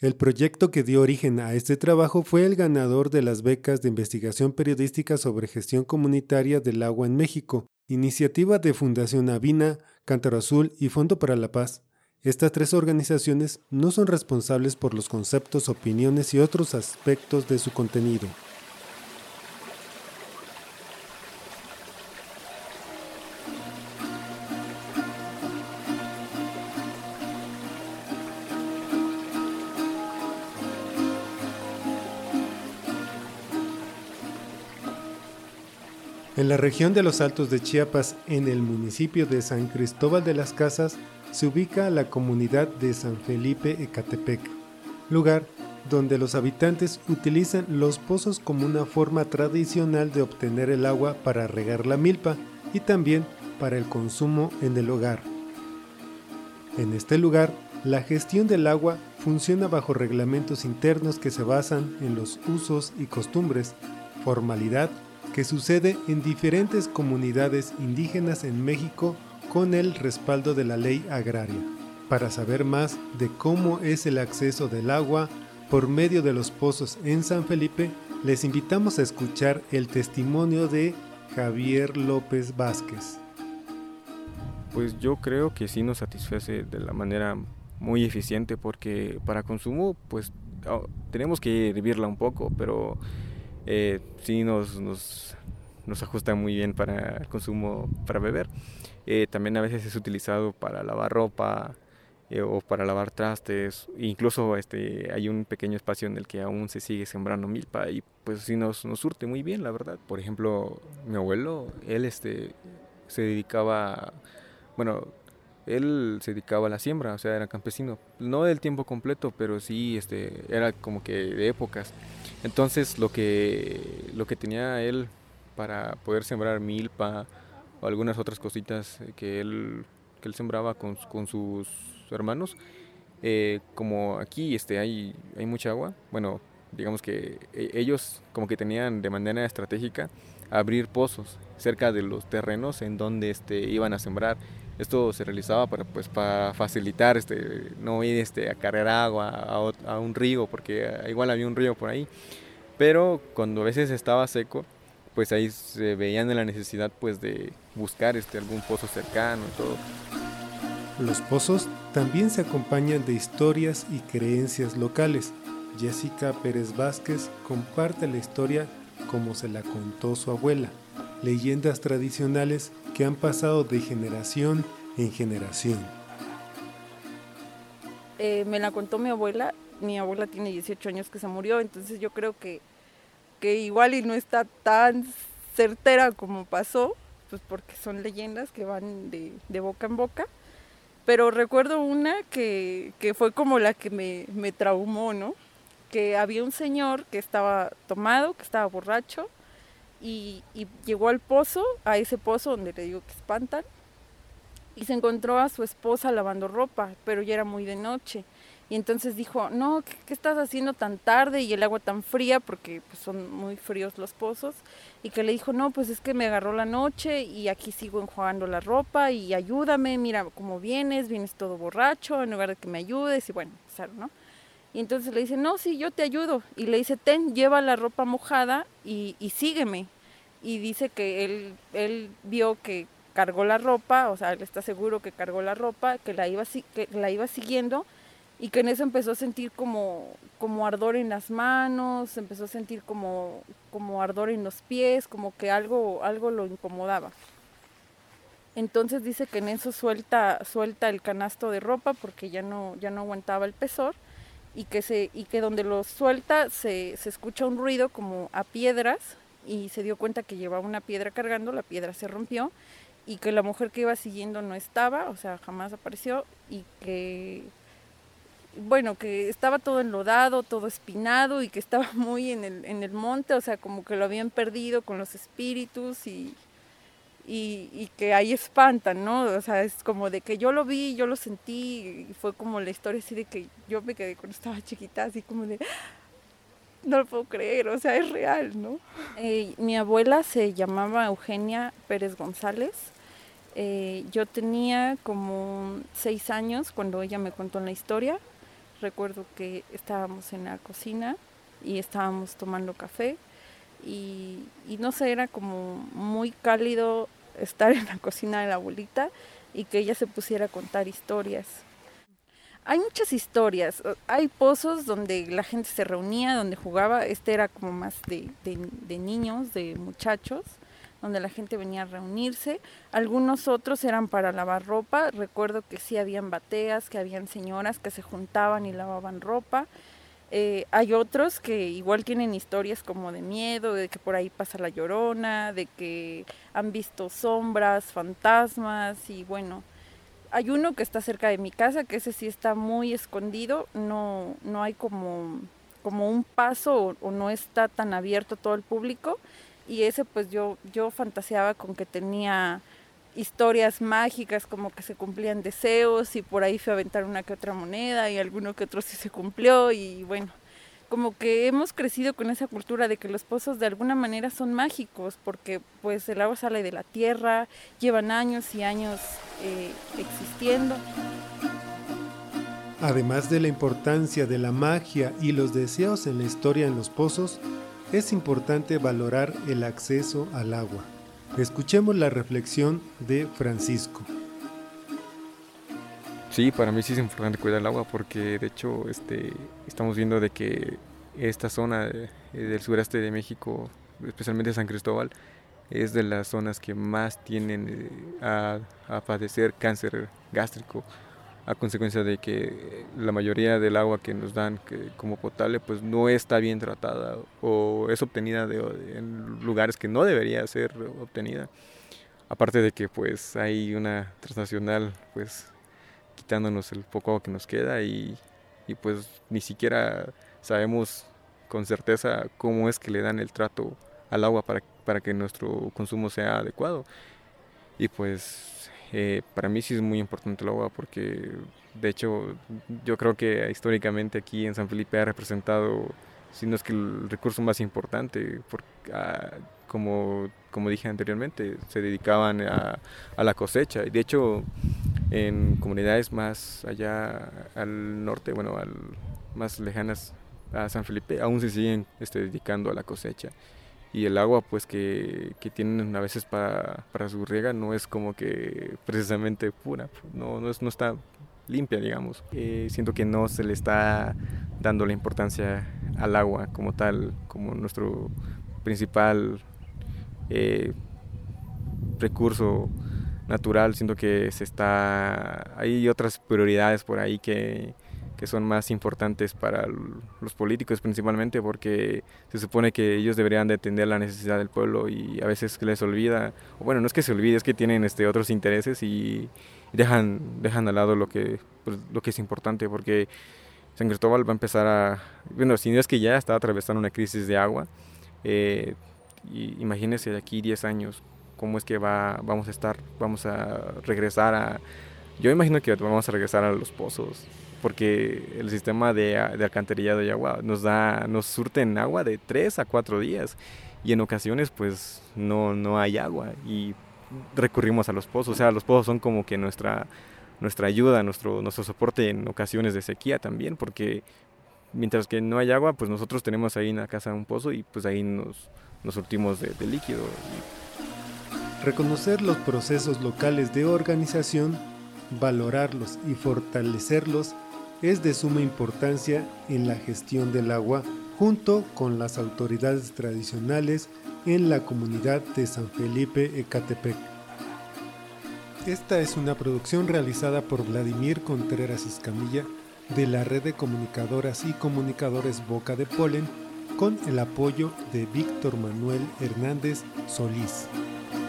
El proyecto que dio origen a este trabajo fue el ganador de las becas de investigación periodística sobre gestión comunitaria del agua en México, iniciativa de Fundación Avina, Cántaro Azul y Fondo para la Paz. Estas tres organizaciones no son responsables por los conceptos, opiniones y otros aspectos de su contenido. En la región de los Altos de Chiapas, en el municipio de San Cristóbal de las Casas, se ubica la comunidad de San Felipe Ecatepec, lugar donde los habitantes utilizan los pozos como una forma tradicional de obtener el agua para regar la milpa y también para el consumo en el hogar. En este lugar, la gestión del agua funciona bajo reglamentos internos que se basan en los usos y costumbres, formalidad que sucede en diferentes comunidades indígenas en México con el respaldo de la ley agraria. Para saber más de cómo es el acceso del agua por medio de los pozos en San Felipe, les invitamos a escuchar el testimonio de Javier López Vázquez. Pues yo creo que sí nos satisface de la manera muy eficiente, porque para consumo pues tenemos que hervirla un poco, pero sí nos ajusta muy bien para el consumo para beber. También a veces es utilizado para lavar ropa o para lavar trastes. Incluso hay un pequeño espacio en el que aún se sigue sembrando milpa y pues sí nos surte muy bien, la verdad. Por ejemplo, mi abuelo, él se dedicaba, bueno, él se dedicaba a la siembra, o sea, era campesino, no del tiempo completo, pero sí era como que de épocas. Entonces lo que tenía él para poder sembrar milpa o algunas otras cositas que él sembraba con sus hermanos, como aquí hay mucha agua, bueno, digamos que ellos como que tenían de manera estratégica abrir pozos cerca de los terrenos en donde iban a sembrar. Esto se realizaba para facilitar no ir a cargar agua a un río, porque igual había un río por ahí. Pero cuando a veces estaba seco, pues ahí se veían en la necesidad pues de buscar algún pozo cercano y todo. Los pozos también se acompañan de historias y creencias locales. Jessica Pérez Vázquez comparte la historia como se la contó su abuela, leyendas tradicionales que han pasado de generación en generación. Me la contó mi abuela tiene 18 años que se murió, entonces yo creo que igual y no está tan certera como pasó, pues porque son leyendas que van de boca en boca. Pero recuerdo una que fue como la que me traumó, ¿no? Que había un señor que estaba tomado, que estaba borracho, y llegó al pozo, a ese pozo donde le digo que espantan, y se encontró a su esposa lavando ropa, pero ya era muy de noche. Y entonces dijo, no, ¿qué estás haciendo tan tarde y el agua tan fría? Porque pues, son muy fríos los pozos. Y que le dijo, no, pues es que me agarró la noche y aquí sigo enjuagando la ropa y ayúdame, mira cómo vienes todo borracho, en lugar de que me ayudes. Y bueno, empezaron, ¿no? Y entonces le dice, no, sí, yo te ayudo. Y le dice, lleva la ropa mojada y sígueme. Y dice que él vio que cargó la ropa, o sea, él está seguro que cargó la ropa, que la iba siguiendo, y que en eso empezó a sentir como ardor en las manos, empezó a sentir como ardor en los pies, como que algo lo incomodaba. Entonces dice que en eso suelta el canasto de ropa porque ya no aguantaba el pesor, y que donde lo suelta se escucha un ruido como a piedras, y se dio cuenta que llevaba una piedra cargando, la piedra se rompió, y que la mujer que iba siguiendo no estaba, o sea, jamás apareció, y que estaba todo enlodado, todo espinado, y que estaba muy en el monte, o sea, como que lo habían perdido con los espíritus, y que ahí espantan, ¿no? O sea, es como de que yo lo vi, yo lo sentí, y fue como la historia así de que yo me quedé cuando estaba chiquita, así como de, no lo puedo creer, o sea, es real, ¿no? Mi abuela se llamaba Eugenia Pérez González. Yo tenía como 6 años cuando ella me contó la historia. recuerdo que estábamos en la cocina y estábamos tomando café y no sé, era como muy cálido estar en la cocina de la abuelita y que ella se pusiera a contar historias. Hay muchas historias, hay pozos donde la gente se reunía, donde jugaba, este era como más de niños, de muchachos, donde la gente venía a reunirse. Algunos otros eran para lavar ropa, recuerdo que sí habían bateas, que habían señoras que se juntaban y lavaban ropa. Hay otros que igual tienen historias como de miedo, de que por ahí pasa la Llorona, de que han visto sombras, fantasmas y bueno. Hay uno que está cerca de mi casa, que ese sí está muy escondido, no hay como un paso o no está tan abierto a todo el público. Y ese pues yo fantaseaba con que tenía historias mágicas, como que se cumplían deseos y por ahí fui a aventar una que otra moneda y alguno que otro sí se cumplió y bueno. Como que hemos crecido con esa cultura de que los pozos de alguna manera son mágicos porque pues el agua sale de la tierra, llevan años y años existiendo. Además de la importancia de la magia y los deseos en la historia en los pozos, es importante valorar el acceso al agua. Escuchemos la reflexión de Francisco. Sí, para mí sí es importante cuidar el agua porque de hecho estamos viendo de que esta zona del sureste de México, especialmente San Cristóbal, es de las zonas que más tienen a padecer cáncer gástrico a consecuencia de que la mayoría del agua que nos dan como potable pues no está bien tratada o es obtenida en lugares que no debería ser obtenida. Aparte de que pues hay una transnacional pues quitándonos el poco agua que nos queda y pues ni siquiera sabemos con certeza cómo es que le dan el trato al agua para que nuestro consumo sea adecuado. Y pues para mí sí es muy importante el agua porque de hecho yo creo que históricamente aquí en San Felipe ha representado, si no es que el recurso más importante, como dije anteriormente, se dedicaban a la cosecha y de hecho en comunidades más allá al norte, más lejanas a San Felipe, aún se siguen dedicando a la cosecha. Y el agua pues que tienen a veces para su riega no es como que precisamente pura, no está limpia, digamos. Siento que no se le está dando la importancia al agua como tal, como nuestro principal recurso natural. Siento que hay otras prioridades por ahí que son más importantes para los políticos principalmente porque se supone que ellos deberían de atender la necesidad del pueblo y a veces les olvida, o bueno, no es que se olvide, es que tienen otros intereses y dejan al lado lo que es importante porque San Cristóbal va a empezar si no es que ya está atravesando una crisis de agua, y imagínense de aquí 10 años cómo es que vamos a regresar yo imagino que vamos a regresar a los pozos porque el sistema de alcantarillado y agua nos surten agua de 3 a 4 días y en ocasiones pues no hay agua y recurrimos a los pozos. O sea, los pozos son como que nuestra ayuda, nuestro soporte en ocasiones de sequía también, porque mientras que no hay agua, pues nosotros tenemos ahí en la casa un pozo y pues ahí nos surtimos de líquido. Reconocer los procesos locales de organización, valorarlos y fortalecerlos es de suma importancia en la gestión del agua junto con las autoridades tradicionales en la comunidad de San Felipe Ecatepec. Esta es una producción realizada por Vladimir Contreras Escamilla de la Red de Comunicadoras y Comunicadores Boca de Polen con el apoyo de Víctor Manuel Hernández Solís.